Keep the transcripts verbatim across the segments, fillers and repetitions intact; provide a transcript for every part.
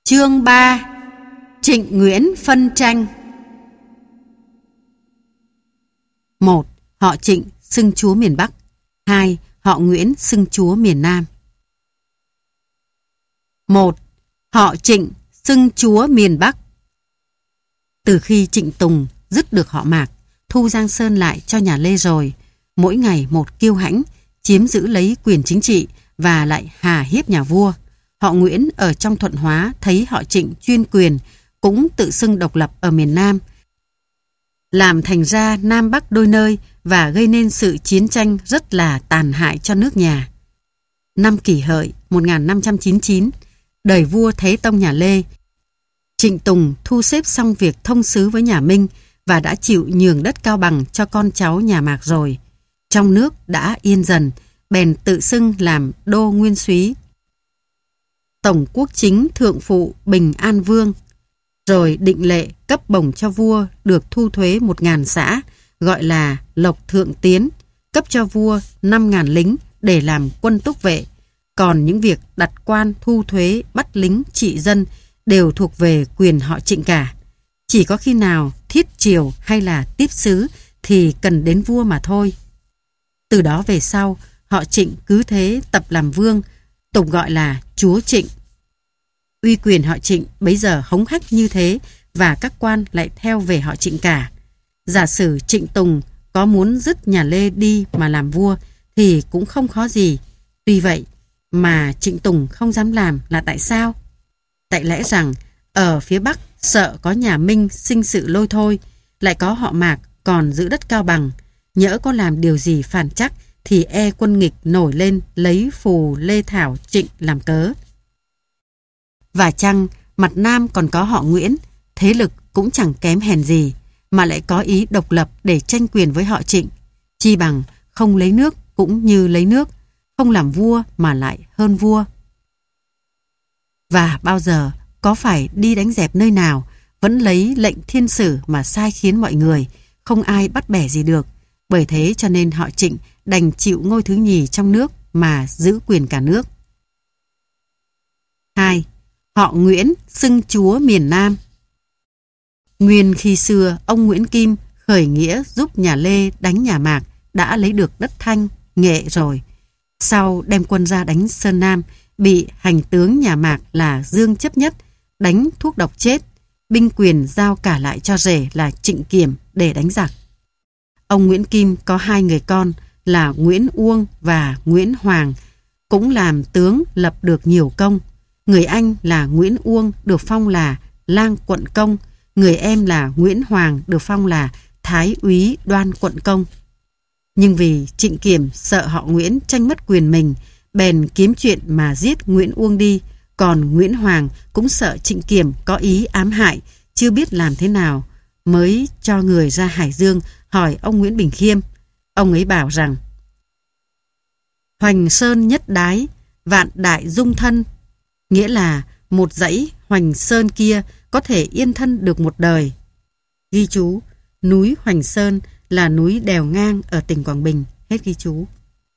Chương ba. Trịnh Nguyễn phân tranh. một. Họ Trịnh xưng chúa miền Bắc. hai. Họ Nguyễn xưng chúa miền Nam. một. Họ Trịnh xưng chúa miền Bắc. Từ khi Trịnh Tùng dứt được họ Mạc, thu Giang Sơn lại cho nhà Lê rồi, mỗi ngày một kiêu hãnh, chiếm giữ lấy quyền chính trị và lại hà hiếp nhà vua. Họ Nguyễn ở trong Thuận Hóa thấy họ Trịnh chuyên quyền, cũng tự xưng độc lập ở miền Nam, làm thành ra Nam Bắc đôi nơi và gây nên sự chiến tranh rất là tàn hại cho nước nhà. Năm Kỷ Hợi một nghìn năm trăm chín mươi chín, đời vua Thế Tông nhà Lê, Trịnh Tùng thu xếp xong việc thông sứ với nhà Minh và đã chịu nhường đất Cao Bằng cho con cháu nhà Mạc rồi. Trong nước đã yên dần, bèn tự xưng làm đô nguyên soái, tổng quốc chính thượng phụ Bình An Vương, rồi định lệ cấp bổng cho vua được thu thuế một ngàn xã, gọi là Lộc Thượng Tiến, cấp cho vua năm ngàn lính để làm quân túc vệ. Còn những việc đặt quan thu thuế, bắt lính, trị dân đều thuộc về quyền họ Trịnh cả. Chỉ có khi nào thiết triều hay là tiếp sứ thì cần đến vua mà thôi. Từ đó về sau, họ Trịnh cứ thế tập làm vương, tục gọi là chúa Trịnh. Uy quyền họ Trịnh bấy giờ hống hách như thế và các quan lại theo về họ Trịnh cả. Giả sử Trịnh Tùng có muốn dứt nhà Lê đi mà làm vua thì cũng không khó gì. Tuy vậy mà Trịnh Tùng không dám làm là tại sao? Tại lẽ rằng ở phía Bắc sợ có nhà Minh sinh sự lôi thôi, lại có họ Mạc còn giữ đất Cao Bằng, nhỡ có làm điều gì phản trắc thì e quân nghịch nổi lên lấy phù Lê Thảo Trịnh làm cớ. Và chăng mặt Nam còn có họ Nguyễn, thế lực cũng chẳng kém hèn gì, mà lại có ý độc lập để tranh quyền với họ Trịnh. Chi bằng không lấy nước cũng như lấy nước, không làm vua mà lại hơn vua. Và bao giờ có phải đi đánh dẹp nơi nào, vẫn lấy lệnh thiên sử mà sai khiến mọi người, không ai bắt bẻ gì được. Bởi thế cho nên họ Trịnh đành chịu ngôi thứ nhì trong nước mà giữ quyền cả nước. hai. Họ Nguyễn xưng chúa miền Nam. Nguyên khi xưa ông Nguyễn Kim khởi nghĩa giúp nhà Lê đánh nhà Mạc đã lấy được đất Thanh, Nghệ rồi. Sau đem quân ra đánh Sơn Nam, bị hành tướng nhà Mạc là Dương Chấp Nhất đánh thuốc độc chết, binh quyền giao cả lại cho rể là Trịnh Kiểm để đánh giặc. Ông Nguyễn Kim có hai người con là Nguyễn Uông và Nguyễn Hoàng, cũng làm tướng lập được nhiều công. Người anh là Nguyễn Uông được phong là Lang Quận Công, người em là Nguyễn Hoàng được phong là Thái úy Đoan Quận Công. Nhưng vì Trịnh Kiểm sợ họ Nguyễn tranh mất quyền mình, bèn kiếm chuyện mà giết Nguyễn Uông đi, còn Nguyễn Hoàng cũng sợ Trịnh Kiểm có ý ám hại, chưa biết làm thế nào, mới cho người ra Hải Dương hỏi ông Nguyễn Bình Khiêm. Ông ấy bảo rằng: Hoành Sơn nhất đái, vạn đại dung thân, nghĩa là một dãy Hoành Sơn kia có thể yên thân được một đời. Ghi chú: núi Hoành Sơn là núi đèo ngang ở tỉnh Quảng Bình. Hết ghi chú.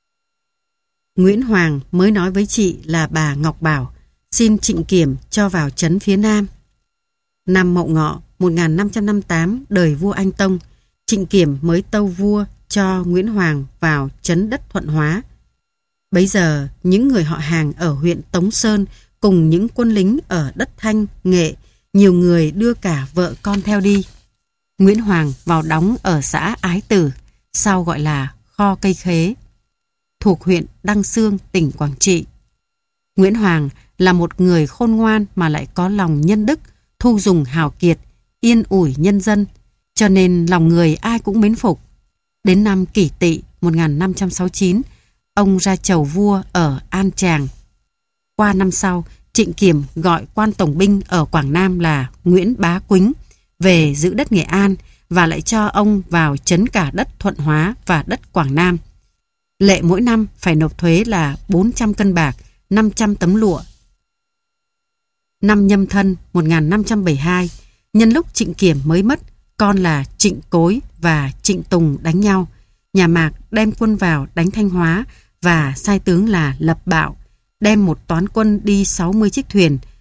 Nguyễn Hoàng mới nói với chị là bà Ngọc Bảo xin Trịnh Kiểm cho vào trấn phía Nam. Năm Mậu Ngọ một nghìn năm trăm năm mươi tám, đời vua Anh Tông, Trịnh Kiểm mới tâu vua cho Nguyễn Hoàng vào trấn đất Thuận Hóa. Bấy giờ những người họ hàng ở huyện Tống Sơn cùng những quân lính ở đất Thanh, Nghệ, nhiều người đưa cả vợ con theo đi. Nguyễn Hoàng vào đóng ở xã Ái Tử, sau gọi là Kho Cây Khế, thuộc huyện Đăng Xương, tỉnh Quảng Trị. Nguyễn Hoàng là một người khôn ngoan mà lại có lòng nhân đức, thu dùng hào kiệt, yên ủi nhân dân, cho nên lòng người ai cũng mến phục. Đến năm Kỷ Tỵ một nghìn năm trăm sáu mươi chín, ông ra chầu vua ở An Tràng. Qua năm sau, Trịnh Kiểm gọi quan tổng binh ở Quảng Nam là Nguyễn Bá Quýnh về giữ đất Nghệ An và lại cho ông vào trấn cả đất Thuận Hóa và đất Quảng Nam. Lệ mỗi năm phải nộp thuế là bốn trăm cân bạc, năm trăm tấm lụa. Năm Nhâm Thân một nghìn năm trăm bảy mươi hai, nhân lúc Trịnh Kiểm mới mất, con là Trịnh Cối và Trịnh Tùng đánh nhau, nhà Mạc đem quân vào đánh Thanh Hóa và sai tướng là Lập Bạo đem một toán quân đi sáu mươi chiếc thuyền,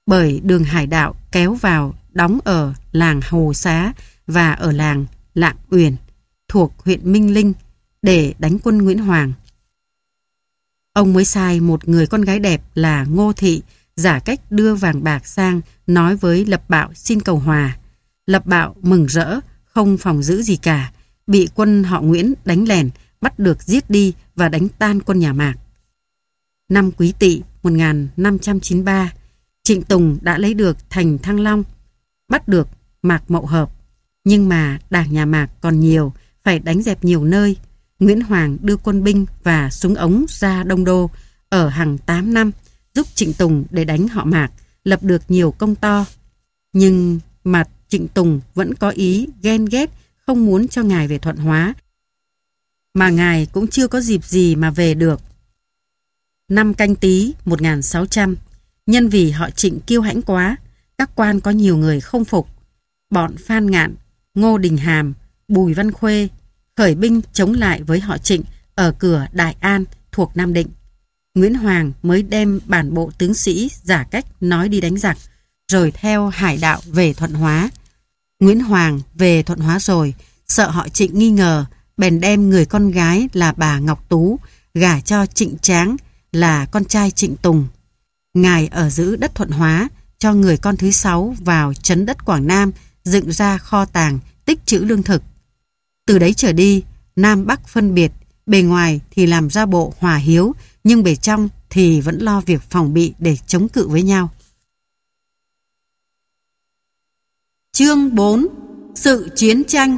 bởi đường hải đạo kéo vào đóng ở làng Hồ Xá và ở làng Lạng Uyển thuộc huyện Minh Linh để đánh quân Nguyễn Hoàng. Ông mới sai một người con gái đẹp là Ngô Thị giả cách đưa vàng bạc sang nói với Lập Bạo xin cầu hòa. Lập Bạo mừng rỡ, không phòng giữ gì cả, bị quân họ Nguyễn đánh lèn, bắt được giết đi và đánh tan quân nhà Mạc. Năm Quý Tỵ một nghìn năm trăm chín mươi ba, Trịnh Tùng đã lấy được thành Thăng Long, bắt được Mạc Mậu Hợp. Nhưng mà đảng nhà Mạc còn nhiều, phải đánh dẹp nhiều nơi. Nguyễn Hoàng đưa quân binh và súng ống ra Đông Đô ở hàng tám năm, giúp Trịnh Tùng để đánh họ Mạc, lập được nhiều công to. Nhưng mà Trịnh Tùng vẫn có ý ghen ghét, không muốn cho ngài về Thuận Hóa, mà ngài cũng chưa có dịp gì mà về được. Năm Canh Tý một nghìn sáu trăm, nhân vì họ Trịnh kiêu hãnh quá, các quan có nhiều người không phục. Bọn Phan Ngạn, Ngô Đình Hàm, Bùi Văn Khuê khởi binh chống lại với họ Trịnh ở cửa Đại An thuộc Nam Định. Nguyễn Hoàng mới đem bản bộ tướng sĩ giả cách nói đi đánh giặc, rồi theo hải đạo về Thuận Hóa. Nguyễn Hoàng về Thuận Hóa rồi, sợ họ Trịnh nghi ngờ, bèn đem người con gái là bà Ngọc Tú gả cho Trịnh Tráng là con trai Trịnh Tùng. Ngài ở giữ đất Thuận Hóa, cho người con thứ sáu vào trấn đất Quảng Nam, dựng ra kho tàng, tích trữ lương thực. Từ đấy trở đi, Nam Bắc phân biệt, bề ngoài thì làm ra bộ hòa hiếu, nhưng bề trong thì vẫn lo việc phòng bị để chống cự với nhau. Chương bốn. Sự chiến tranh.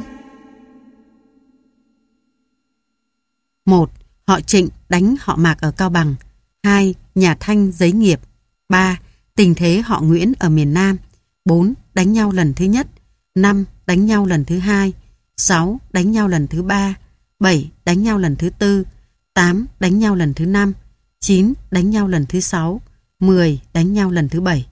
một. Họ Trịnh đánh họ Mạc ở Cao Bằng. hai. Nhà Thanh giấy nghiệp. ba. Tình thế họ Nguyễn ở miền Nam. bốn. Đánh nhau lần thứ nhất. năm. Đánh nhau lần thứ hai. sáu. Đánh nhau lần thứ ba. bảy. Đánh nhau lần thứ tư. tám. Đánh nhau lần thứ năm. chín. Đánh nhau lần thứ sáu. mười. Đánh nhau lần thứ bảy.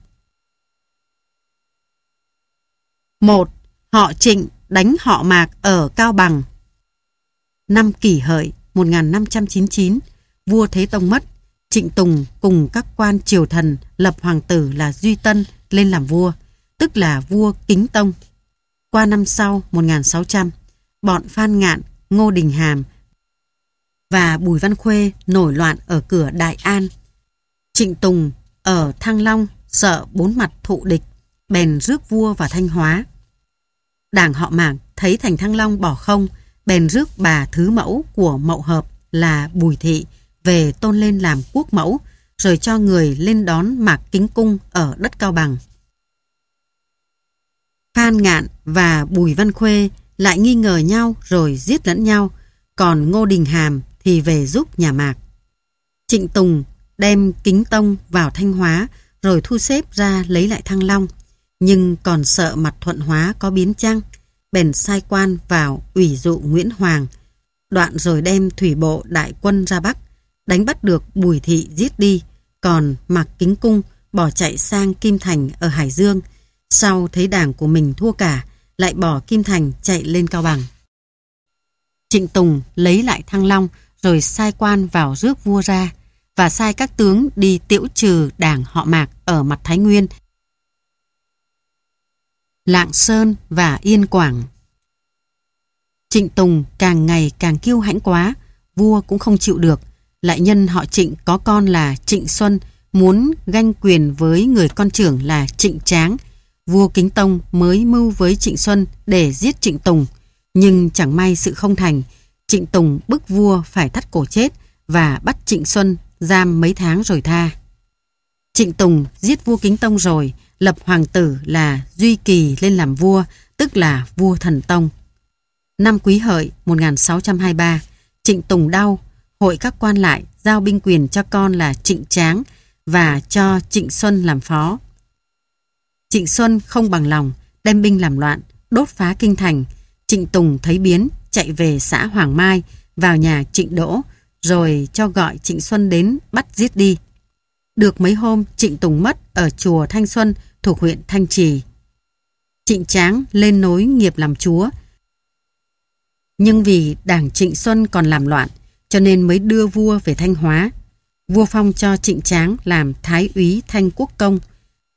một. Họ Trịnh đánh họ Mạc ở Cao Bằng. Năm Kỷ Hợi một nghìn năm trăm chín mươi chín, vua Thế Tông mất, Trịnh Tùng cùng các quan triều thần lập hoàng tử là Duy Tân lên làm vua, tức là vua Kính Tông. Qua năm sau một nghìn sáu trăm, bọn Phan Ngạn, Ngô Đình Hàm và Bùi Văn Khuê nổi loạn ở cửa Đại An. Trịnh Tùng ở Thăng Long sợ bốn mặt thụ địch, bèn rước vua vào Thanh Hóa. Đảng họ Mạc thấy thành Thăng Long bỏ không, bèn rước bà thứ mẫu của Mậu Hợp là Bùi Thị về tôn lên làm quốc mẫu, rồi cho người lên đón Mạc Kính Cung ở đất Cao Bằng. Phan Ngạn và Bùi Văn Khuê lại nghi ngờ nhau rồi giết lẫn nhau, còn Ngô Đình Hàm thì về giúp nhà Mạc. Trịnh Tùng đem Kính Tông vào Thanh Hóa rồi thu xếp ra lấy lại Thăng Long, nhưng còn sợ mặt Thuận Hóa có biến chăng, bèn sai quan vào ủy dụ Nguyễn Hoàng, đoạn rồi đem thủy bộ đại quân ra Bắc, đánh bắt được Bùi Thị giết đi, còn Mạc Kính Cung bỏ chạy sang Kim Thành ở Hải Dương, sau thấy đảng của mình thua cả, lại bỏ Kim Thành chạy lên Cao Bằng. Trịnh Tùng lấy lại Thăng Long rồi sai quan vào rước vua ra, và sai các tướng đi tiễu trừ đảng họ Mạc ở mặt Thái Nguyên, Lạng Sơn và Yên Quảng. Trịnh Tùng càng ngày càng kiêu hãnh quá, vua cũng không chịu được, lại nhân họ Trịnh có con là Trịnh Xuân muốn ganh quyền với người con trưởng là Trịnh Tráng. Vua Kính Tông mới mưu với Trịnh Xuân để giết Trịnh Tùng, nhưng chẳng may sự không thành. Trịnh Tùng bức vua phải thắt cổ chết và bắt Trịnh Xuân giam mấy tháng rồi tha. Trịnh Tùng giết vua Kính Tông rồi, lập hoàng tử là Duy Kỳ lên làm vua, tức là vua Thần Tông. Năm Quý Hợi một nghìn sáu trăm hai mươi ba, Trịnh Tùng đau, hội các quan lại giao binh quyền cho con là Trịnh Tráng và cho Trịnh Xuân làm phó. Trịnh Xuân không bằng lòng, đem binh làm loạn, đốt phá kinh thành. Trịnh Tùng thấy biến, chạy về xã Hoàng Mai, vào nhà Trịnh Đỗ, rồi cho gọi Trịnh Xuân đến bắt giết đi. Được mấy hôm, Trịnh Tùng mất ở chùa Thanh Xuân thuộc huyện Thanh Trì. Trịnh Tráng lên nối nghiệp làm chúa, nhưng vì đảng Trịnh Xuân còn làm loạn, cho nên mới đưa vua về Thanh Hóa. Vua phong cho Trịnh Tráng làm thái úy Thanh Quốc Công.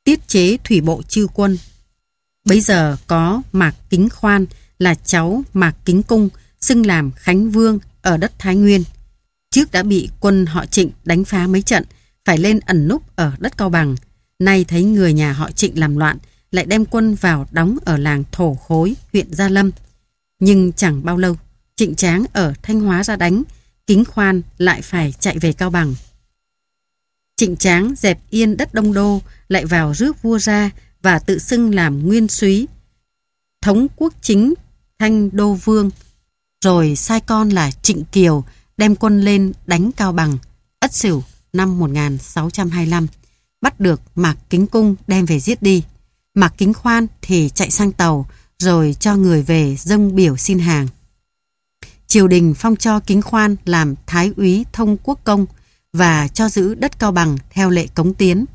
tiết chế thủy bộ chư quân. Bấy giờ có Mạc Kính Khoan là cháu Mạc Kính Cung, xưng làm Khánh Vương ở đất Thái Nguyên. Trước đã bị quân họ Trịnh đánh phá mấy trận, phải lên ẩn núp ở đất Cao Bằng. Nay thấy người nhà họ Trịnh làm loạn, lại đem quân vào đóng ở làng Thổ Khối, huyện Gia Lâm. Nhưng chẳng bao lâu, Trịnh Tráng ở Thanh Hóa ra đánh, Kính Khoan lại phải chạy về Cao Bằng. Trịnh Tráng dẹp yên đất Đông Đô, lại vào rước vua ra và tự xưng làm Nguyên Súy, thống quốc chính Thanh Đô Vương, rồi sai con là Trịnh Kiều đem quân lên đánh Cao Bằng. Ất Sửu năm một nghìn sáu trăm hai mươi lăm, bắt được Mạc Kính Cung đem về giết đi. Mạc Kính Khoan thì chạy sang Tàu, rồi cho người về dâng biểu xin hàng. Triều đình phong cho Kính Khoan làm Thái úy Thông Quốc Công và cho giữ đất Cao Bằng theo lệ cống tiến.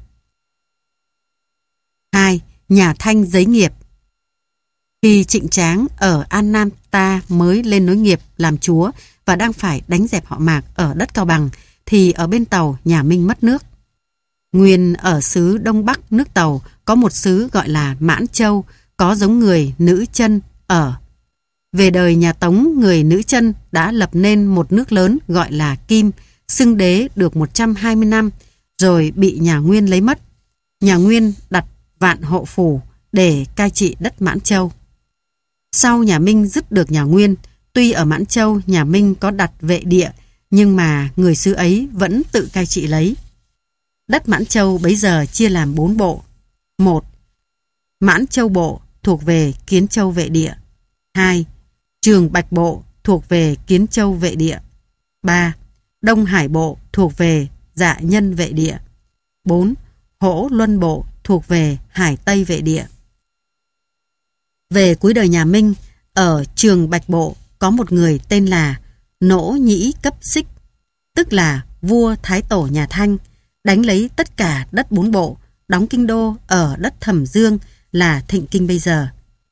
hai. Nhà Thanh giấy nghiệp. Khi Trịnh Tráng ở An Nam ta mới lên nối nghiệp làm chúa và đang phải đánh dẹp họ Mạc ở đất Cao Bằng, thì ở bên Tàu nhà Minh mất nước. Nguyên ở xứ Đông Bắc nước Tàu có một xứ gọi là Mãn Châu, có giống người nữ chân ở. Về đời nhà Tống, người nữ chân đã lập nên một nước lớn gọi là Kim, xưng đế được một trăm hai mươi năm, rồi bị nhà Nguyên lấy mất. Nhà Nguyên đặt Vạn Hộ Phủ để cai trị đất Mãn Châu. Sau nhà Minh dứt được nhà Nguyên, tuy ở Mãn Châu nhà Minh có đặt vệ địa, nhưng mà người xứ ấy vẫn tự cai trị lấy. Đất Mãn Châu bấy giờ chia làm bốn bộ. một. Mãn Châu Bộ thuộc về Kiến Châu vệ địa. hai. Trường Bạch Bộ thuộc về Kiến Châu vệ địa. ba. Đông Hải Bộ thuộc về Dạ Nhân vệ địa. bốn. Hỗ Luân Bộ thuộc về Hải Tây vệ địa. Về cuối đời nhà Minh, ở Trường Bạch Bộ có một người tên là Nỗ Nhĩ Cấp Xích, tức là vua Thái Tổ nhà Thanh, đánh lấy tất cả đất bốn bộ, đóng kinh đô ở đất Thẩm Dương là Thịnh Kinh bây giờ.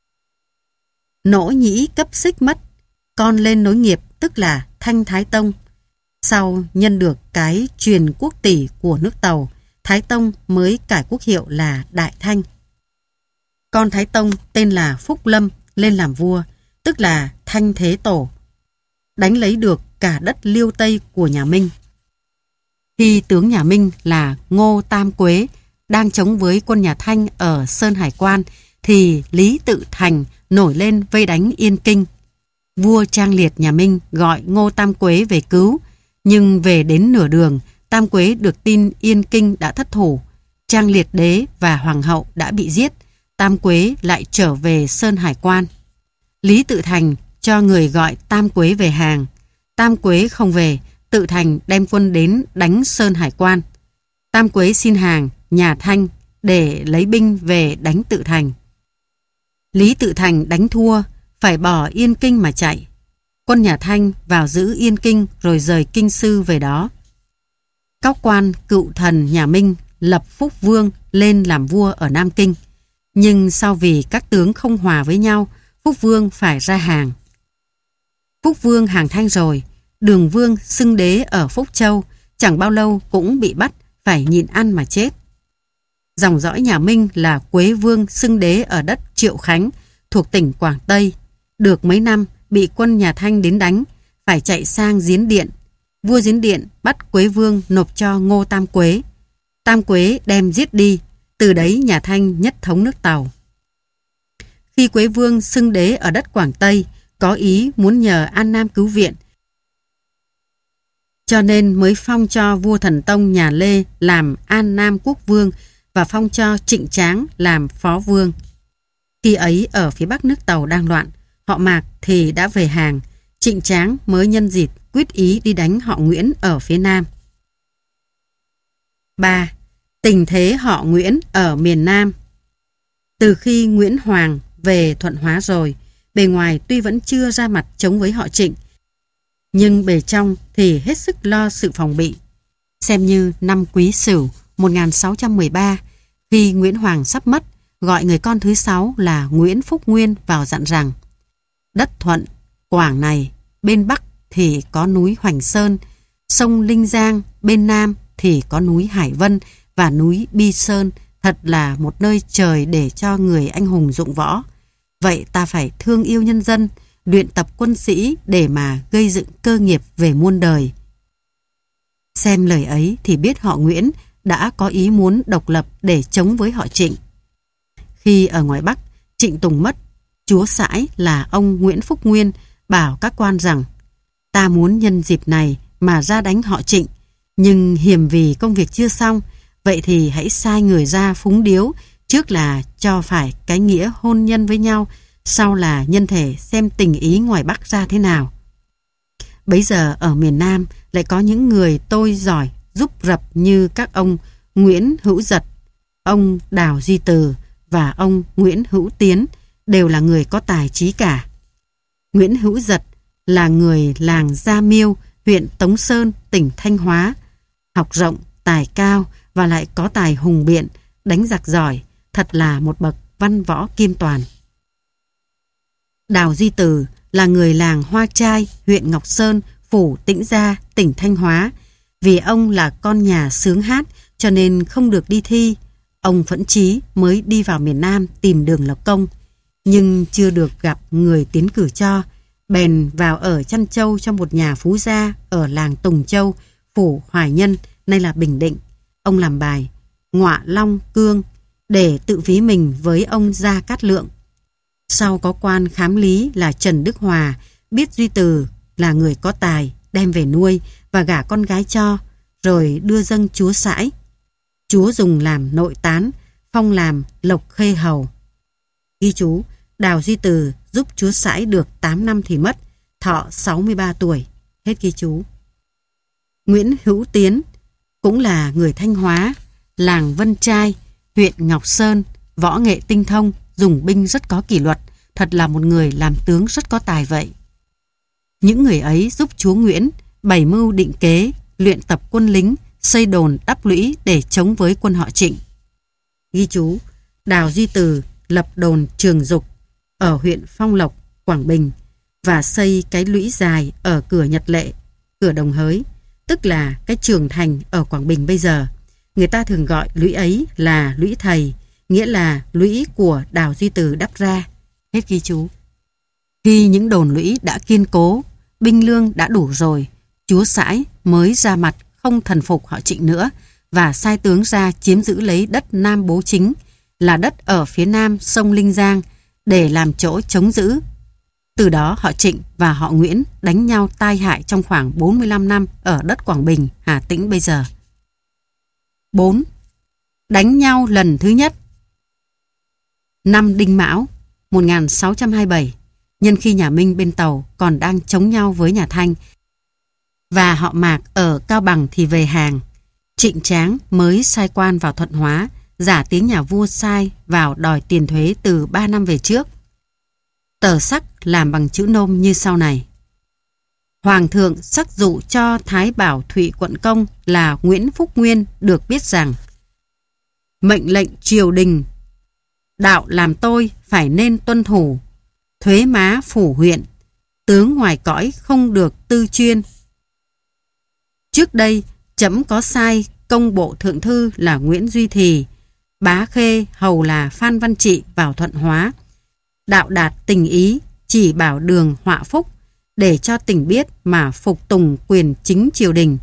Nỗ Nhĩ Cấp Xích mất, con lên nối nghiệp tức là Thanh Thái Tông. Sau nhân được cái truyền quốc tỷ của nước Tàu, Thái Tông mới cải quốc hiệu là Đại Thanh. Con Thái Tông tên là Phúc Lâm lên làm vua, tức là Thanh Thế Tổ, đánh lấy được cả đất Liêu Tây của nhà Minh. Khi tướng nhà Minh là Ngô Tam Quế đang chống với quân nhà Thanh ở Sơn Hải Quan, thì Lý Tự Thành nổi lên vây đánh Yên Kinh. Vua Trang Liệt nhà Minh gọi Ngô Tam Quế về cứu, nhưng về đến nửa đường, Tam Quế được tin Yên Kinh đã thất thủ, Trang Liệt đế và hoàng hậu đã bị giết. Tam Quế lại trở về Sơn Hải Quan. Lý Tự Thành cho người gọi Tam Quế về hàng. Tam Quế không về, Tự Thành đem quân đến đánh Sơn Hải Quan. Tam Quế xin hàng nhà Thanh để lấy binh về đánh Tự Thành. Lý Tự Thành đánh thua, phải bỏ Yên Kinh mà chạy. Quân nhà Thanh vào giữ Yên Kinh rồi rời Kinh Sư về đó. Các quan cựu thần nhà Minh lập Phúc Vương lên làm vua ở Nam Kinh. Nhưng sau vì các tướng không hòa với nhau, Phúc Vương phải ra hàng. Phúc Vương hàng Thanh rồi, Đường Vương xưng đế ở Phúc Châu, chẳng bao lâu cũng bị bắt, phải nhịn ăn mà chết. Dòng dõi nhà Minh là Quế Vương xưng đế ở đất Triệu Khánh, thuộc tỉnh Quảng Tây. Được mấy năm, bị quân nhà Thanh đến đánh, phải chạy sang Diến Điện. Vua Diến Điện bắt Quế Vương nộp cho Ngô Tam Quế. Tam Quế đem giết đi, từ đấy nhà Thanh nhất thống nước Tàu. Khi Quế Vương xưng đế ở đất Quảng Tây, có ý muốn nhờ An Nam cứu viện, cho nên mới phong cho vua Thần Tông nhà Lê làm An Nam Quốc Vương và phong cho Trịnh Tráng làm Phó Vương. Khi ấy ở phía Bắc nước Tàu đang loạn, họ Mạc thì đã về hàng, Trịnh Tráng mới nhân dịp quyết ý đi đánh họ Nguyễn ở phía Nam. ba. Tình thế họ Nguyễn ở miền Nam. Từ khi Nguyễn Hoàng về Thuận Hóa rồi, bề ngoài tuy vẫn chưa ra mặt chống với họ Trịnh, nhưng bề trong thì hết sức lo sự phòng bị. Xem như năm Quý Sửu một nghìn sáu trăm mười ba, khi Nguyễn Hoàng sắp mất, gọi người con thứ sáu là Nguyễn Phúc Nguyên vào dặn rằng: đất Thuận, Quảng này, bên Bắc thì có núi Hoành Sơn, sông Linh Giang, bên Nam thì có núi Hải Vân và núi Bi Sơn, thật là một nơi trời để cho người anh hùng dụng võ. Vậy ta phải thương yêu nhân dân, luyện tập quân sĩ để mà gây dựng cơ nghiệp về muôn đời. Xem lời ấy thì biết họ Nguyễn đã có ý muốn độc lập để chống với họ Trịnh. Khi ở ngoài Bắc, Trịnh Tùng mất, chúa sãi là ông Nguyễn Phúc Nguyên bảo các quan rằng: ta muốn nhân dịp này mà ra đánh họ Trịnh, nhưng hiềm vì công việc chưa xong, vậy thì hãy sai người ra phúng điếu, trước là cho phải cái nghĩa hôn nhân với nhau, sau là nhân thể xem tình ý ngoài Bắc ra thế nào. Bấy giờ ở miền Nam lại có những người tôi giỏi giúp rập như các ông Nguyễn Hữu Dật, ông Đào Duy Từ và ông Nguyễn Hữu Tiến, đều là người có tài trí cả. Nguyễn Hữu Dật là người làng Gia Miêu, huyện Tống Sơn, tỉnh Thanh Hóa, học rộng, tài cao và lại có tài hùng biện, đánh giặc giỏi, thật là một bậc văn võ kiêm toàn. Đào Duy Từ là người làng Hoa Trai, huyện Ngọc Sơn, phủ Tĩnh Gia, tỉnh Thanh Hóa. Vì ông là con nhà sướng hát cho nên không được đi thi. Ông phẫn chí mới đi vào miền Nam tìm đường lập công, nhưng chưa được gặp người tiến cử cho, bèn vào ở Chăn Châu trong một nhà phú gia ở làng Tùng Châu, phủ Hoài Nhân, nay là Bình Định. Ông làm bài Ngọa Long Cương để tự ví mình với ông Gia Cát Lượng. Sau có quan khám lý là Trần Đức Hòa biết Duy Từ là người có tài, đem về nuôi và gả con gái cho, rồi đưa dâng chúa sãi. Chúa dùng làm nội tán, phong làm Lộc Khê Hầu. Ghi chú: Đào Duy Từ giúp chúa sãi được tám năm thì mất, thọ sáu mươi ba tuổi. Hết ghi chú. Nguyễn Hữu Tiến cũng là người Thanh Hóa, làng Vân Trai, huyện Ngọc Sơn, võ nghệ tinh thông, dùng binh rất có kỷ luật, thật là một người làm tướng rất có tài vậy. Những người ấy giúp chúa Nguyễn bày mưu định kế, luyện tập quân lính, xây đồn đắp lũy để chống với quân họ Trịnh. Ghi chú: Đào Duy Từ lập đồn Trường Dục ở huyện Phong Lộc, Quảng Bình và xây cái lũy dài ở cửa Nhật Lệ, cửa Đồng Hới, tức là cái Trường Thành ở Quảng Bình bây giờ. Người ta thường gọi lũy ấy là lũy thầy, nghĩa là lũy của Đào Duy Từ đắp ra. Hết ghi chú. Khi những đồn lũy đã kiên cố, binh lương đã đủ rồi, chúa sãi mới ra mặt không thần phục họ Trịnh nữa và sai tướng ra chiếm giữ lấy đất Nam Bố Chính, là đất ở phía nam sông Linh Giang, để làm chỗ chống giữ. Từ đó họ Trịnh và họ Nguyễn đánh nhau tai hại trong khoảng bốn mươi lăm năm ở đất Quảng Bình, Hà Tĩnh bây giờ. bốn. Đánh nhau lần thứ nhất. Năm Đinh Mão một nghìn sáu trăm hai mươi bảy, nhân khi nhà Minh bên Tàu còn đang chống nhau với nhà Thanh và họ Mạc ở Cao Bằng thì về hàng, Trịnh Tráng mới sai quan vào Thuận Hóa, giả tiếng nhà vua sai vào đòi tiền thuế từ ba năm về trước. Tờ sắc làm bằng chữ nôm như sau này: Hoàng thượng sắc dụ cho Thái Bảo Thụy quận công là Nguyễn Phúc Nguyên được biết rằng: mệnh lệnh triều đình đạo làm tôi phải nên tuân thủ, thuế má phủ huyện, tướng ngoài cõi không được tư chuyên. Trước đây trẫm có sai công bộ thượng thư là Nguyễn Duy Thì, bá khê hầu là Phan Văn Trị vào Thuận Hóa, đạo đạt tình ý, chỉ bảo đường họa phúc, để cho tỉnh biết mà phục tùng quyền chính triều đình.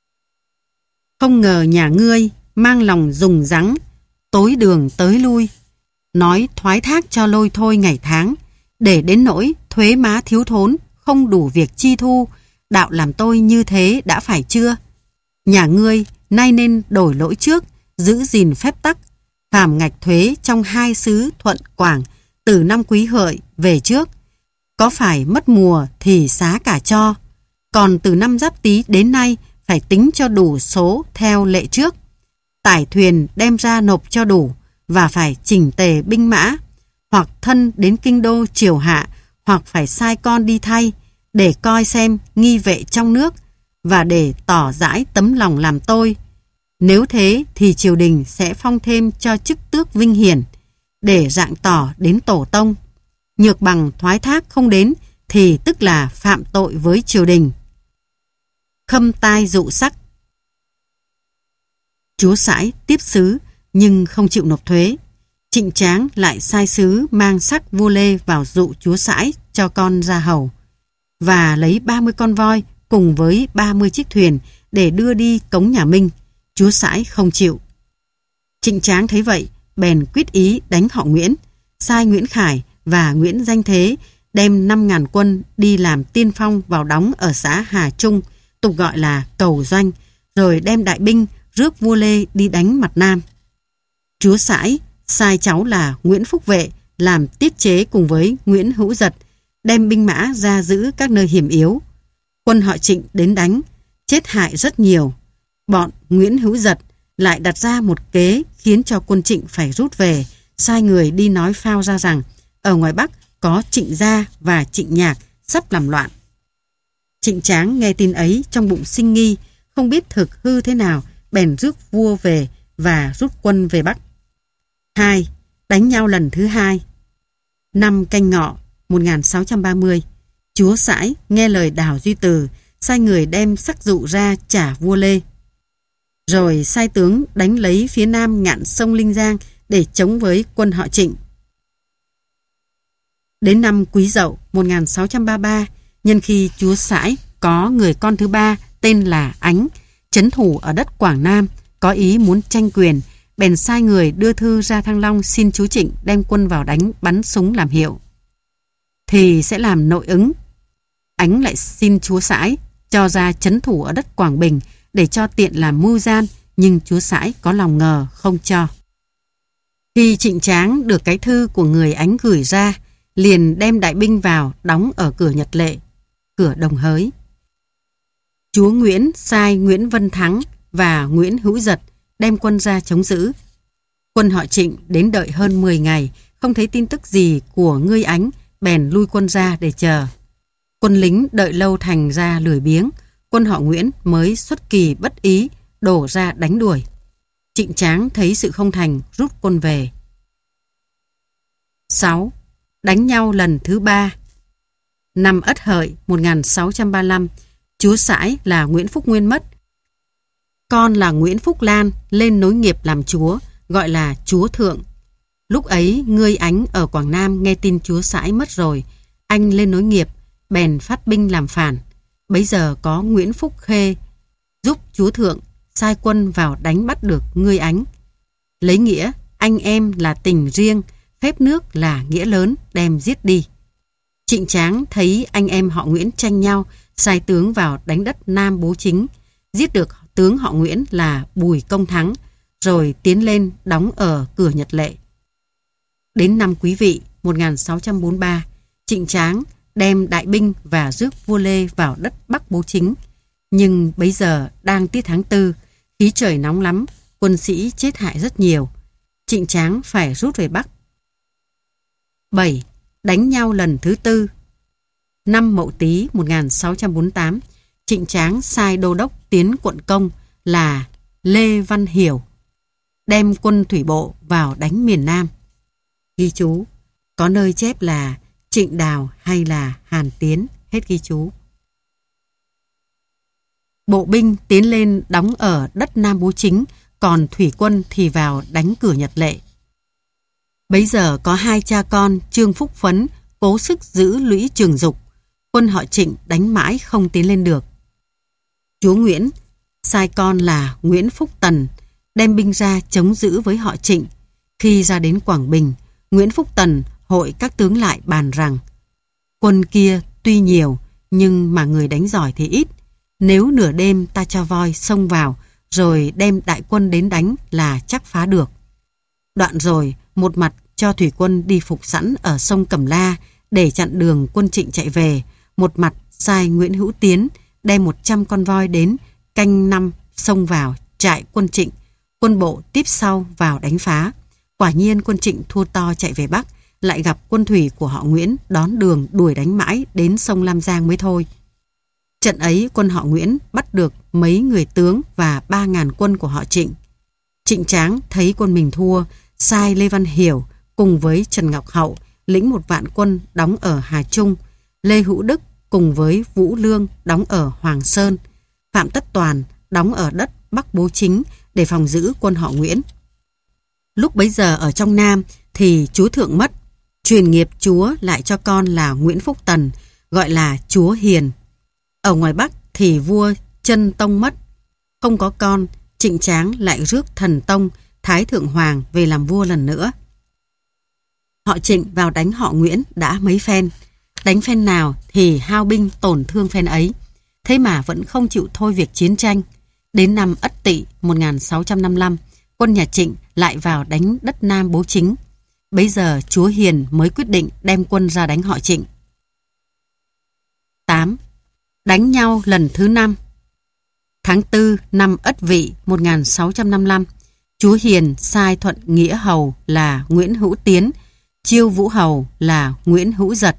Không ngờ nhà ngươi mang lòng dùng rắn, tối đường tới lui, nói thoái thác cho lôi thôi ngày tháng, để đến nỗi thuế má thiếu thốn, không đủ việc chi thu, đạo làm tôi như thế đã phải chưa? Nhà ngươi nay nên đổi lỗi trước, giữ gìn phép tắc, phàm ngạch thuế trong hai xứ Thuận Quảng từ năm Quý Hợi về trước, có phải mất mùa thì xá cả cho, còn từ năm Giáp Tý đến nay phải tính cho đủ số theo lệ trước, tải thuyền đem ra nộp cho đủ và phải chỉnh tề binh mã, hoặc thân đến kinh đô triều hạ, hoặc phải sai con đi thay, để coi xem nghi vệ trong nước và để tỏ dãi tấm lòng làm tôi. Nếu thế thì triều đình sẽ phong thêm cho chức tước vinh hiển, để rạng tỏ đến tổ tông. Nhược bằng thoái thác không đến thì tức là phạm tội với triều đình. Khâm tai dụ sắc. Chúa sãi tiếp sứ nhưng không chịu nộp thuế. Trịnh Tráng lại sai sứ mang xác vua Lê vào dụ chúa Sãi cho con ra hầu và lấy ba mươi con voi cùng với ba mươi chiếc thuyền để đưa đi cống nhà Minh. Chúa Sãi không chịu. Trịnh Tráng thấy vậy, bèn quyết ý đánh họ Nguyễn, sai Nguyễn Khải và Nguyễn Danh Thế đem năm ngàn quân đi làm tiên phong vào đóng ở xã Hà Trung, tục gọi là Cầu Doanh, rồi đem đại binh rước vua Lê đi đánh mặt Nam. Chúa Sãi sai cháu là Nguyễn Phúc Vệ làm tiết chế cùng với Nguyễn Hữu Dật, đem binh mã ra giữ các nơi hiểm yếu. Quân họ Trịnh đến đánh, chết hại rất nhiều. Bọn Nguyễn Hữu Dật lại đặt ra một kế khiến cho quân Trịnh phải rút về, sai người đi nói phao ra rằng ở ngoài Bắc có Trịnh Gia và Trịnh Nhạc sắp làm loạn. Trịnh Tráng nghe tin ấy trong bụng sinh nghi, không biết thực hư thế nào, bèn rước vua về và rút quân về Bắc. hai. Đánh nhau lần thứ hai. Năm Canh Ngọ một nghìn sáu trăm ba mươi, chúa Sãi nghe lời Đào Duy Từ, sai người đem sắc dụ ra trả vua Lê. Rồi sai tướng đánh lấy phía nam ngạn sông Linh Giang để chống với quân họ Trịnh. Đến năm Quý Dậu một nghìn sáu trăm ba mươi ba, nhân khi chúa Sãi có người con thứ ba tên là Ánh, trấn thủ ở đất Quảng Nam, có ý muốn tranh quyền, bèn sai người đưa thư ra Thăng Long xin chúa Trịnh đem quân vào đánh bắn súng làm hiệu, thì sẽ làm nội ứng. Ánh lại xin chúa Sãi cho ra trấn thủ ở đất Quảng Bình để cho tiện làm mưu gian, nhưng chúa Sãi có lòng ngờ không cho. Khi Trịnh Tráng được cái thư của người Ánh gửi ra, liền đem đại binh vào đóng ở cửa Nhật Lệ, cửa Đồng Hới. Chúa Nguyễn sai Nguyễn Vân Thắng và Nguyễn Hữu Dật đem quân ra chống giữ. Quân họ Trịnh đến đợi hơn mười ngày, không thấy tin tức gì của ngươi Ánh, bèn lui quân ra để chờ. Quân lính đợi lâu thành ra lười biếng, quân họ Nguyễn mới xuất kỳ bất ý, đổ ra đánh đuổi. Trịnh Tráng thấy sự không thành, rút quân về. sáu. Đánh nhau lần thứ ba. Năm Ất Hợi một nghìn sáu trăm ba mươi lăm, chúa Sãi là Nguyễn Phúc Nguyên mất. Con là Nguyễn Phúc Lan lên nối nghiệp làm chúa, gọi là chúa Thượng. Lúc ấy ngươi Ánh ở Quảng Nam nghe tin chúa Sãi mất rồi, anh lên nối nghiệp, bèn phát binh làm phản. Bấy giờ có Nguyễn Phúc Khê giúp chúa Thượng sai quân vào đánh bắt được ngươi Ánh. Lấy nghĩa anh em là tình riêng, phép nước là nghĩa lớn, đem giết đi. Trịnh Tráng thấy anh em họ Nguyễn tranh nhau, sai tướng vào đánh đất Nam Bố Chính, giết được tướng họ Nguyễn là Bùi Công Thắng, rồi tiến lên đóng ở cửa Nhật Lệ. Đến năm Quý Vị một nghìn sáu trăm bốn mươi ba, Trịnh Tráng đem đại binh và rước vua Lê vào đất Bắc Bố Chính. Nhưng bấy giờ đang tiết tháng tư, khí trời nóng lắm, quân sĩ chết hại rất nhiều. Trịnh Tráng phải rút về Bắc. bảy. Đánh nhau lần thứ tư. Năm Mậu Tý một nghìn sáu trăm bốn mươi tám, Trịnh Tráng sai đô đốc tiến quận công là Lê Văn Hiểu đem quân thủy bộ vào đánh miền Nam. Ghi chú, có nơi chép là Trịnh Đào hay là Hàn Tiến, hết ghi chú. Bộ binh tiến lên đóng ở đất Nam Bố Chính, còn thủy quân thì vào đánh cửa Nhật Lệ. Bấy giờ có hai cha con Trương Phúc Phấn cố sức giữ lũy Trường Dục, quân họ Trịnh đánh mãi không tiến lên được. Chúa Nguyễn sai con là Nguyễn Phúc Tần đem binh ra chống giữ với họ Trịnh. Khi ra đến Quảng Bình, Nguyễn Phúc Tần hội các tướng lại bàn rằng quân kia tuy nhiều nhưng mà người đánh giỏi thì ít. Nếu nửa đêm ta cho voi xông vào rồi đem đại quân đến đánh là chắc phá được. Đoạn rồi một mặt cho thủy quân đi phục sẵn ở sông Cẩm La để chặn đường quân Trịnh chạy về, một mặt sai Nguyễn Hữu Tiến đem một trăm con voi đến canh năm xông vào trại quân Trịnh, quân bộ tiếp sau vào đánh phá. Quả nhiên quân Trịnh thua to chạy về Bắc, lại gặp quân thủy của họ Nguyễn đón đường đuổi đánh mãi đến sông Lam Giang mới thôi. Trận ấy quân họ Nguyễn bắt được mấy người tướng và ba ngàn quân của họ Trịnh. Trịnh Tráng thấy quân mình thua, sai Lê Văn Hiểu cùng với Trần Ngọc Hậu lĩnh một vạn quân đóng ở Hà Trung, Lê Hữu Đức cùng với Vũ Lương đóng ở Hoàng Sơn, Phạm Tất Toàn đóng ở đất Bắc Bố Chính để phòng giữ quân họ Nguyễn. Lúc bấy giờ ở trong Nam thì chúa Thượng mất, truyền nghiệp chúa lại cho con là Nguyễn Phúc Tần, gọi là chúa Hiền. Ở ngoài Bắc thì vua Chân Tông mất, không có con, Trịnh Tráng lại rước Thần Tông, Thái Thượng Hoàng về làm vua lần nữa. Họ Trịnh vào đánh họ Nguyễn đã mấy phen, đánh phen nào thì hao binh tổn thương phen ấy, thế mà vẫn không chịu thôi việc chiến tranh. Đến năm Ất Tỵ một nghìn sáu trăm năm mươi lăm, quân nhà Trịnh lại vào đánh đất Nam Bố Chính. Bấy giờ chúa Hiền mới quyết định đem quân ra đánh họ Trịnh. tám. Đánh nhau lần thứ năm. Tháng tư năm Ất Vị một nghìn sáu trăm năm mươi lăm, chúa Hiền sai Thuận Nghĩa Hầu là Nguyễn Hữu Tiến, Chiêu Vũ Hầu là Nguyễn Hữu Giật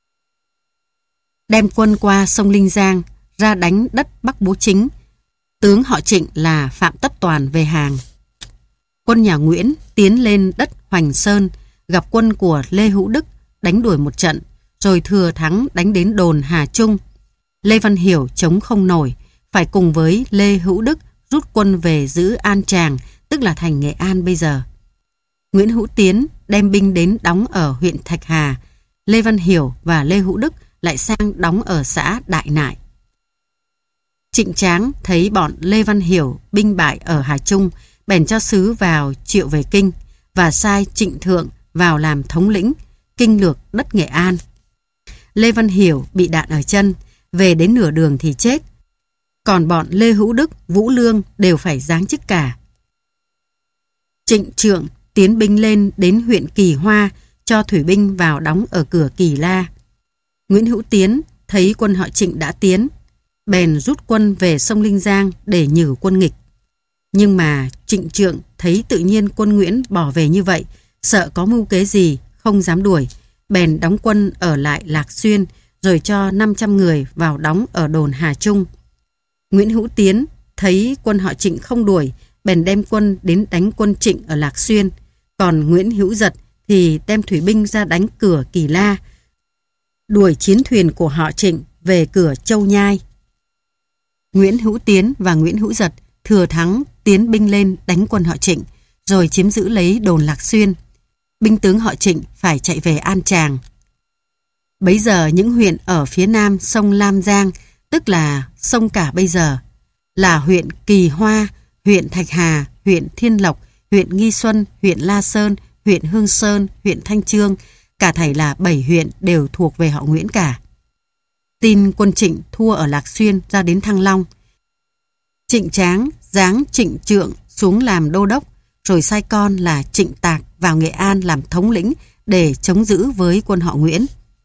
đem quân qua sông Linh Giang ra đánh đất Bắc Bố Chính. Tướng họ Trịnh là Phạm Tất Toàn về hàng. Quân nhà Nguyễn tiến lên đất Hoành Sơn, gặp quân của Lê Hữu Đức, đánh đuổi một trận, rồi thừa thắng đánh đến đồn Hà Trung. Lê Văn Hiểu chống không nổi, phải cùng với Lê Hữu Đức rút quân về giữ An Tràng, tức là thành Nghệ An bây giờ. Nguyễn Hữu Tiến đem binh đến đóng ở huyện Thạch Hà, Lê Văn Hiểu và Lê Hữu Đức lại sang đóng ở xã Đại Nại. Trịnh Tráng thấy bọn Lê Văn Hiểu binh bại ở Hà Trung, bèn cho sứ vào triệu về Kinh và sai Trịnh Thượng vào làm thống lĩnh, kinh lược đất Nghệ An. Lê Văn Hiểu bị đạn ở chân, về đến nửa đường thì chết. Còn bọn Lê Hữu Đức, Vũ Lương đều phải giáng chức cả. Trịnh Trượng tiến binh lên đến huyện Kỳ Hoa, cho thủy binh vào đóng ở cửa Kỳ La. Nguyễn Hữu Tiến thấy quân họ Trịnh đã tiến, bèn rút quân về sông Linh Giang để nhử quân nghịch. Nhưng mà Trịnh Trượng thấy tự nhiên quân Nguyễn bỏ về như vậy, sợ có mưu kế gì, không dám đuổi, bèn đóng quân ở lại Lạc Xuyên, rồi cho năm trăm người vào đóng ở đồn Hà Trung. Nguyễn Hữu Tiến thấy quân họ Trịnh không đuổi, bèn đem quân đến đánh quân Trịnh ở Lạc Xuyên. Còn Nguyễn Hữu Giật thì đem thủy binh ra đánh cửa Kỳ La, đuổi chiến thuyền của họ Trịnh về cửa Châu Nhai. Nguyễn Hữu Tiến và Nguyễn Hữu Giật thừa thắng tiến binh lên đánh quân họ Trịnh, rồi chiếm giữ lấy đồn Lạc Xuyên. Binh tướng họ Trịnh phải chạy về An Tràng. Bấy giờ những huyện ở phía nam sông Lam Giang, tức là sông Cả bây giờ, là huyện Kỳ Hoa, huyện Thạch Hà, huyện Thiên Lộc, huyện Nghi Xuân, huyện La Sơn, huyện Hương Sơn, huyện Thanh Chương, cả thảy là bảy huyện đều thuộc về họ Nguyễn cả. Tin quân Trịnh thua ở Lạc Xuyên ra đến Thăng Long. Trịnh Tráng giáng Trịnh Trượng xuống làm đô đốc, rồi sai con là Trịnh Tạc vào Nghệ An làm thống lĩnh để chống giữ với quân họ Nguyễn.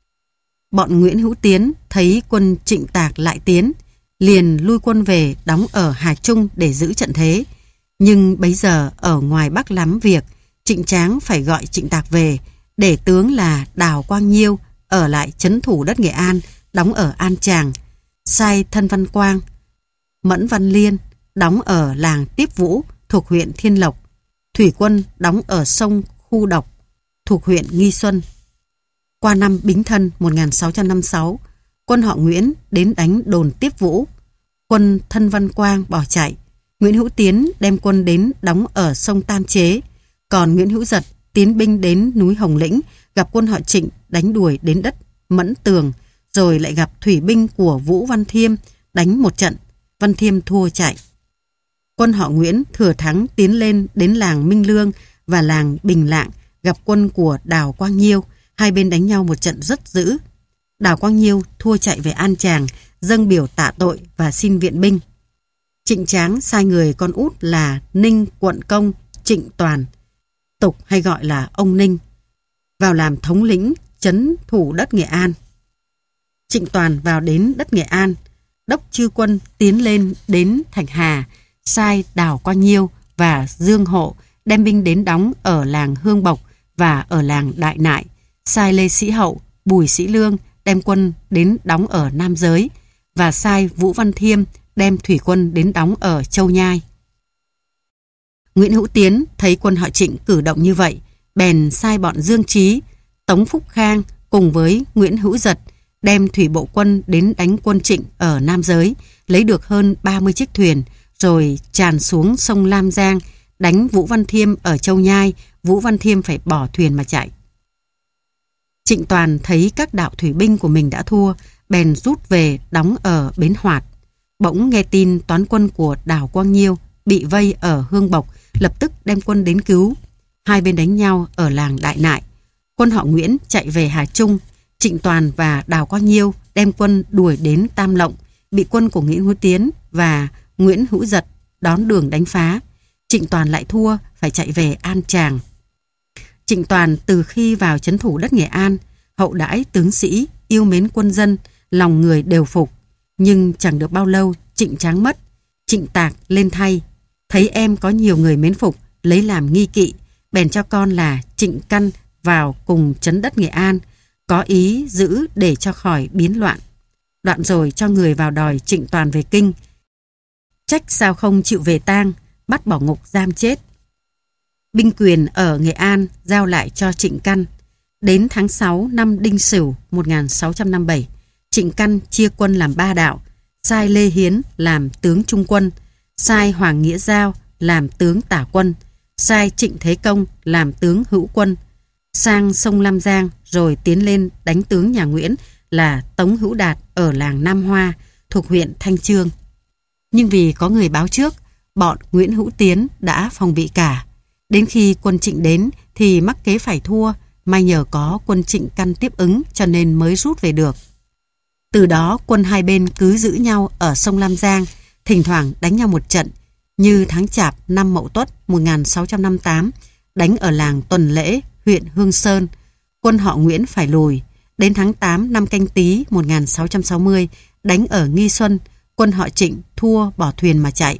Bọn Nguyễn Hữu Tiến thấy quân Trịnh Tạc lại tiến, liền lui quân về đóng ở Hà Trung để giữ trận thế. Nhưng bấy giờ ở ngoài Bắc lắm việc, Trịnh Tráng phải gọi Trịnh Tạc về, để tướng là Đào Quang Nhiêu ở lại trấn thủ đất Nghệ An, đóng ở An Tràng, sai Thân Văn Quang, Mẫn Văn Liên đóng ở làng Tiếp Vũ thuộc huyện Thiên Lộc, thủy quân đóng ở sông Khu Độc thuộc huyện Nghi Xuân. Qua năm Bính Thân một nghìn sáu trăm năm mươi sáu, quân họ Nguyễn đến đánh đồn Tiếp Vũ. Quân Thân Văn Quang bỏ chạy. Nguyễn Hữu Tiến đem quân đến đóng ở sông Tam Chế. Còn Nguyễn Hữu Giật tiến binh đến núi Hồng Lĩnh, gặp quân họ Trịnh đánh đuổi đến đất Mẫn Tường, rồi lại gặp thủy binh của Vũ Văn Thiêm đánh một trận. Văn Thiêm thua chạy. Quân họ Nguyễn thừa thắng tiến lên đến làng Minh Lương và làng Bình Lạng, gặp quân của Đào Quang Nhiêu. Hai bên đánh nhau một trận rất dữ. Đào Quang Nhiêu thua chạy về An Tràng, dâng biểu tạ tội và xin viện binh. Trịnh Tráng sai người con út là Ninh Quận Công Trịnh Toàn, tục hay gọi là ông Ninh, vào làm thống lĩnh trấn thủ đất Nghệ An. Trịnh Toàn vào đến đất Nghệ An, đốc chư quân tiến lên đến Thạch Hà, sai Đào Quang Nhiêu và Dương Hộ đem binh đến đóng ở làng Hương Bộc và ở làng Đại Nại, sai Lê Sĩ Hậu, Bùi Sĩ Lương đem quân đến đóng ở Nam Giới và sai Vũ Văn Thiêm đem thủy quân đến đóng ở Châu Nhai. Nguyễn Hữu Tiến thấy quân họ Trịnh cử động như vậy, bèn sai bọn Dương Trí, Tống Phúc Khang cùng với Nguyễn Hữu Giật đem thủy bộ quân đến đánh quân Trịnh ở Nam Giới, lấy được hơn ba mươi chiếc thuyền, rồi tràn xuống sông Lam Giang đánh Vũ Văn Thiêm ở Châu Nhai, Vũ Văn Thiêm phải bỏ thuyền mà chạy. Trịnh Toàn thấy các đạo thủy binh của mình đã thua, bèn rút về đóng ở Bến Hoạt. Bỗng nghe tin toán quân của Đào Quang Nhiêu bị vây ở Hương Bộc, lập tức đem quân đến cứu. Hai bên đánh nhau ở làng Đại Nại. Quân họ Nguyễn chạy về Hà Trung. Trịnh Toàn và Đào Quang Nhiêu đem quân đuổi đến Tam Lộng, bị quân của Nguyễn Hữu Tiến và Nguyễn Hữu Dật đón đường đánh phá. Trịnh Toàn lại thua, phải chạy về An Tràng. Trịnh Toàn từ khi vào trấn thủ đất Nghệ An, hậu đãi tướng sĩ, yêu mến quân dân, lòng người đều phục. Nhưng chẳng được bao lâu, Trịnh Tráng mất. Trịnh Tạc lên thay, thấy em có nhiều người mến phục, lấy làm nghi kỵ, bèn cho con là Trịnh Căn vào cùng trấn đất Nghệ An, có ý giữ để cho khỏi biến loạn. Đoạn rồi cho người vào đòi Trịnh Toàn về kinh. Trách sao không chịu về tang, bắt bỏ ngục giam chết. Binh quyền ở Nghệ An giao lại cho Trịnh Căn. Đến tháng sáu năm Đinh Sửu một nghìn sáu trăm năm mươi bảy, Trịnh Căn chia quân làm ba đạo, sai Lê Hiến làm tướng trung quân, sai Hoàng Nghĩa Giao làm tướng tả quân, sai Trịnh Thế Công làm tướng hữu quân, sang sông Lam Giang rồi tiến lên đánh tướng nhà Nguyễn là Tống Hữu Đạt ở làng Nam Hoa thuộc huyện Thanh Chương. Nhưng vì có người báo trước, bọn Nguyễn Hữu Tiến đã phòng bị cả. Đến khi quân Trịnh đến thì mắc kế phải thua, may nhờ có quân Trịnh Căn tiếp ứng cho nên mới rút về được. Từ đó quân hai bên cứ giữ nhau ở sông Lam Giang, thỉnh thoảng đánh nhau một trận, như tháng Chạp năm Mậu Tuất một nghìn sáu trăm năm mươi tám, đánh ở làng Tuần Lễ, huyện Hương Sơn. Quân họ Nguyễn phải lùi. Đến tháng tám năm Canh Tý một nghìn sáu trăm sáu mươi, đánh ở Nghi Xuân, quân họ Trịnh thua bỏ thuyền mà chạy.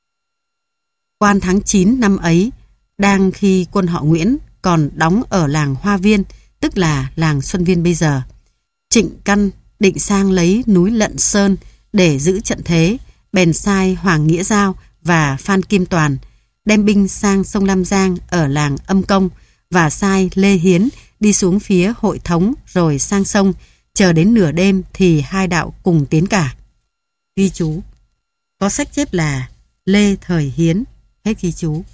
Quan tháng chín năm ấy, đang khi quân họ Nguyễn còn đóng ở làng Hoa Viên, tức là làng Xuân Viên bây giờ. Trịnh Căn định sang lấy núi Lận Sơn để giữ trận thế, bèn sai Hoàng Nghĩa Giao và Phan Kim Toàn đem binh sang sông Lam Giang ở làng Âm Công và sai Lê Hiến đi xuống phía Hội Thống rồi sang sông, chờ đến nửa đêm thì hai đạo cùng tiến cả. Ghi chú. Có sách chép là Lê Thời Hiến. Hết ghi chú.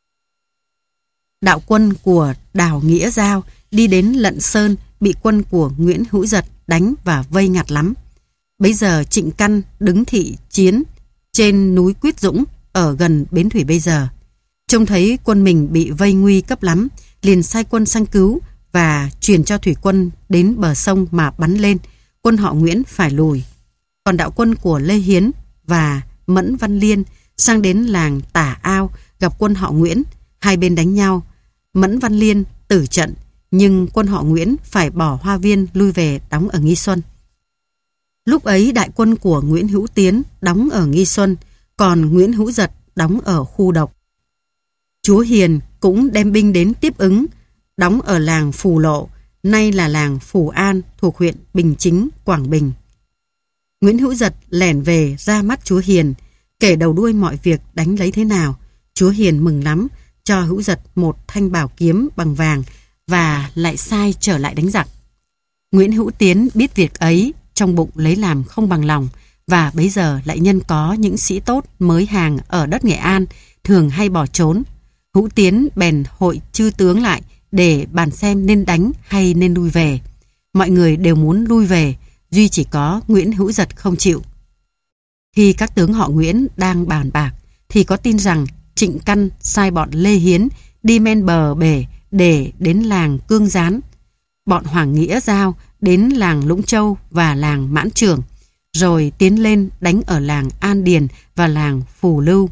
Đạo quân của Đào Nghĩa Giao đi đến Lận Sơn bị quân của Nguyễn Hữu Dật đánh và vây ngặt lắm. Bấy giờ Trịnh Căn đứng thị chiến trên núi Quyết Dũng ở gần bến thủy bây giờ. Trông thấy quân mình bị vây nguy cấp lắm, liền sai quân sang cứu và truyền cho thủy quân đến bờ sông mà bắn lên. Quân họ Nguyễn phải lùi. Còn đạo quân của Lê Hiến và Mẫn Văn Liên sang đến làng Tả Ao gặp quân họ Nguyễn, hai bên đánh nhau. Mẫn Văn Liên tử trận, nhưng quân họ Nguyễn phải bỏ Hoa Viên lui về đóng ở Nghi Xuân. Lúc ấy đại quân của Nguyễn Hữu Tiến đóng ở Nghi Xuân, còn Nguyễn Hữu Dật đóng ở Khu Độc. Chúa Hiền cũng đem binh đến tiếp ứng, đóng ở làng Phù Lộ, nay là làng Phù An thuộc huyện Bình Chính, Quảng Bình. Nguyễn Hữu Dật lẻn về ra mắt chúa Hiền, kể đầu đuôi mọi việc đánh lấy thế nào. Chúa Hiền mừng lắm, cho Hữu Dật một thanh bảo kiếm bằng vàng và lại sai trở lại đánh giặc. Nguyễn Hữu Tiến biết việc ấy, trong bụng lấy làm không bằng lòng, và bấy giờ lại nhân có những sĩ tốt mới hàng ở đất Nghệ An thường hay bỏ trốn. Hữu Tiến bèn hội chư tướng lại để bàn xem nên đánh hay nên lui về. Mọi người đều muốn lui về, duy chỉ có Nguyễn Hữu Dật không chịu. Khi các tướng họ Nguyễn đang bàn bạc thì có tin rằng Trịnh Căn sai bọn Lê Hiến đi men bờ bể để đến làng Cương Gián, bọn Hoàng Nghĩa Giao đến làng Lũng Châu và làng Mãn Trường, rồi tiến lên đánh ở làng An Điền và làng Phù Lưu.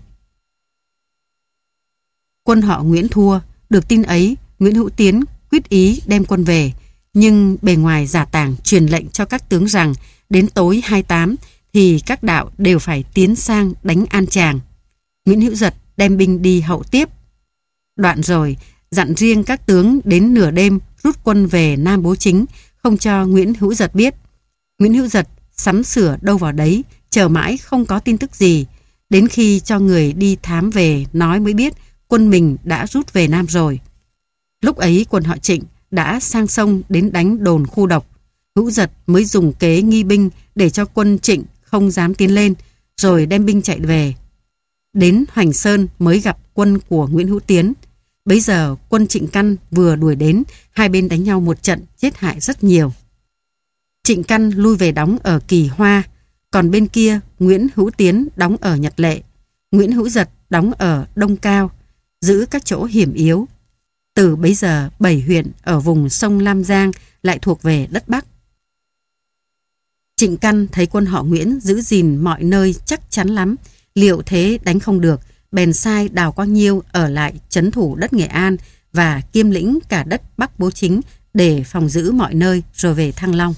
Quân họ Nguyễn thua. Được tin ấy, Nguyễn Hữu Tiến quyết ý đem quân về, nhưng bề ngoài giả tảng truyền lệnh cho các tướng rằng đến tối hai mươi tám thì các đạo đều phải tiến sang đánh An Tràng. Nguyễn Hữu Dật đem binh đi hậu tiếp. Đoạn rồi dặn riêng các tướng đến nửa đêm rút quân về Nam Bố Chính, không cho Nguyễn Hữu Dật biết. Nguyễn Hữu Dật sắm sửa đâu vào đấy, chờ mãi không có tin tức gì. Đến khi cho người đi thám về nói mới biết quân mình đã rút về Nam rồi. Lúc ấy quân họ Trịnh đã sang sông đến đánh đồn Khu Độc. Hữu Dật mới dùng kế nghi binh để cho quân Trịnh không dám tiến lên, rồi đem binh chạy về. Đến Hoành Sơn mới gặp quân của Nguyễn Hữu Tiến. Bấy giờ quân Trịnh Căn vừa đuổi đến, hai bên đánh nhau một trận, giết hại rất nhiều. Trịnh Căn lui về đóng ở Kỳ Hoa, còn bên kia Nguyễn Hữu Tiến đóng ở Nhật Lệ, Nguyễn Hữu Dật đóng ở Đông Cao, giữ các chỗ hiểm yếu. Từ bấy giờ bảy huyện ở vùng sông Lam Giang lại thuộc về đất Bắc. Trịnh Căn thấy quân họ Nguyễn giữ gìn mọi nơi chắc chắn lắm, liệu thế đánh không được, bèn sai Đào Quang Nhiêu ở lại trấn thủ đất Nghệ An và kiêm lĩnh cả đất Bắc Bố Chính để phòng giữ mọi nơi rồi về Thăng Long.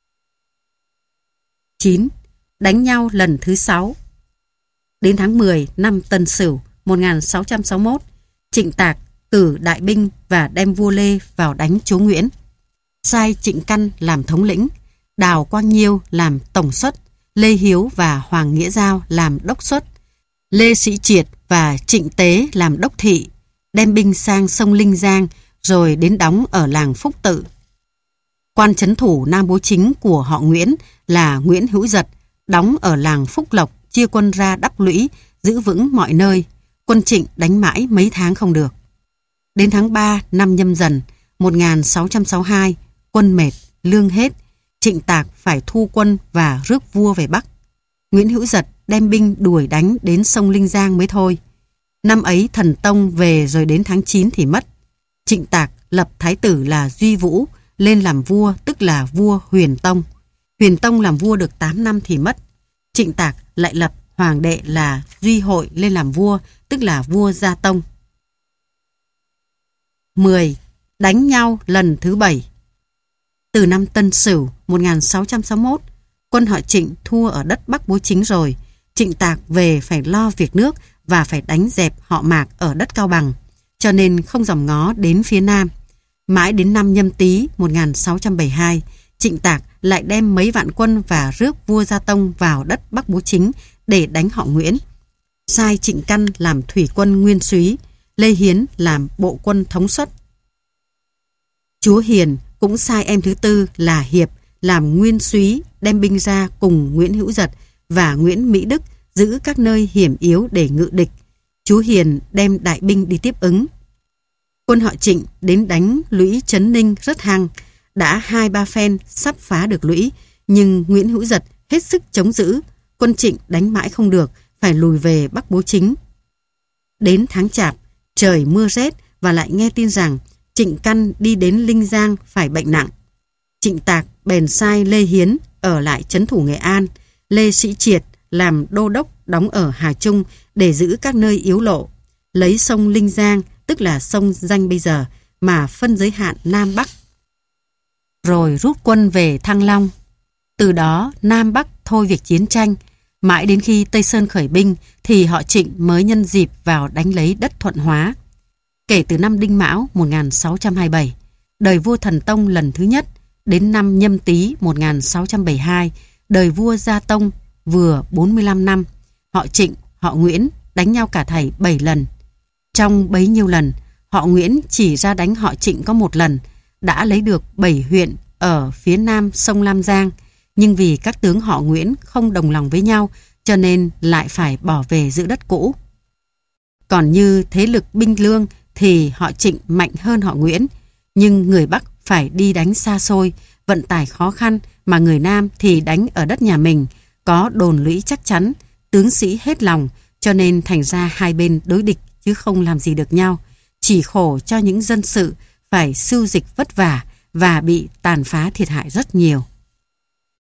chín. Đánh nhau lần thứ sáu. Đến tháng mười năm Tân Sửu một nghìn sáu trăm sáu mươi mốt, Trịnh Tạc cử đại binh và đem vua Lê vào đánh chúa Nguyễn. Sai Trịnh Căn làm thống lĩnh, Đào Quang Nhiêu làm tổng suất, Lê Hiếu và Hoàng Nghĩa Giao làm đốc suất, Lê Sĩ Triệt và Trịnh Tế làm đốc thị, đem binh sang sông Linh Giang rồi đến đóng ở làng Phúc Tự. Quan trấn thủ Nam Bố Chính của họ Nguyễn là Nguyễn Hữu Dật đóng ở làng Phúc Lộc, chia quân ra đắp lũy, giữ vững mọi nơi. Quân Trịnh đánh mãi mấy tháng không được. Đến tháng ba năm Nhâm Dần một nghìn sáu trăm sáu mươi hai, quân mệt, lương hết, Trịnh Tạc phải thu quân và rước vua về Bắc. Nguyễn Hữu Dật đem binh đuổi đánh đến sông Linh Giang mới thôi. Năm ấy Thần Tông về rồi đến tháng chín thì mất. Trịnh Tạc lập thái tử là Duy Vũ lên làm vua, tức là vua Huyền Tông. Huyền Tông làm vua được tám năm thì mất. Trịnh Tạc lại lập hoàng đệ là Duy Hội lên làm vua, tức là vua Gia Tông. mười. Đánh nhau lần thứ bảy. Từ năm Tân Sửu một nghìn sáu trăm sáu mươi mốt, quân họ Trịnh thua ở đất Bắc Bố Chính rồi. Trịnh Tạc về phải lo việc nước và phải đánh dẹp họ Mạc ở đất Cao Bằng, cho nên không dòm ngó đến phía Nam. Mãi đến năm Nhâm Tý một nghìn sáu trăm bảy mươi hai, Trịnh Tạc lại đem mấy vạn quân và rước vua Gia Tông vào đất Bắc Bố Chính để đánh họ Nguyễn. Sai Trịnh Căn làm thủy quân nguyên soái, Lê Hiến làm bộ quân thống suất. Chúa Hiền cũng sai em thứ tư là Hiệp làm nguyên soái, đem binh ra cùng Nguyễn Hữu Dật và Nguyễn Mỹ Đức giữ các nơi hiểm yếu để ngự địch. Chúa Hiền đem đại binh đi tiếp ứng. Quân họ Trịnh đến đánh lũy Trấn Ninh rất hăng, đã hai ba phen sắp phá được lũy, nhưng Nguyễn Hữu Dật hết sức chống giữ, quân Trịnh đánh mãi không được, phải lùi về Bắc Bố Chính. Đến tháng Chạp, trời mưa rét và lại nghe tin rằng Trịnh Căn đi đến Linh Giang phải bệnh nặng. Trịnh Tạc bèn sai Lê Hiến ở lại trấn thủ Nghệ An, Lê Sĩ Triệt làm đô đốc đóng ở Hà Trung để giữ các nơi yếu lộ, lấy sông Linh Giang, tức là sông Danh bây giờ, mà phân giới hạn Nam Bắc. Rồi rút quân về Thăng Long. Từ đó Nam Bắc thôi việc chiến tranh, mãi đến khi Tây Sơn khởi binh thì họ Trịnh mới nhân dịp vào đánh lấy đất Thuận Hóa. Kể từ năm Đinh Mão một nghìn sáu trăm hai mươi bảy, đời vua Thần Tông lần thứ nhất, đến năm Nhâm Tý một nghìn sáu trăm bảy mươi hai, đời vua Gia Tông vừa bốn mươi lăm năm, họ Trịnh, họ Nguyễn đánh nhau cả thảy bảy lần. Trong bấy nhiêu lần, họ Nguyễn chỉ ra đánh họ Trịnh có một lần, đã lấy được bảy huyện ở phía nam sông Lam Giang, nhưng vì các tướng họ Nguyễn không đồng lòng với nhau, cho nên lại phải bỏ về giữ đất cũ. Còn như thế lực binh lương thì họ Trịnh mạnh hơn họ Nguyễn, nhưng người Bắc phải đi đánh xa xôi, vận tải khó khăn, mà người Nam thì đánh ở đất nhà mình, có đồn lũy chắc chắn, tướng sĩ hết lòng, cho nên thành ra hai bên đối địch chứ không làm gì được nhau, chỉ khổ cho những dân sự phải sưu dịch vất vả và bị tàn phá thiệt hại rất nhiều.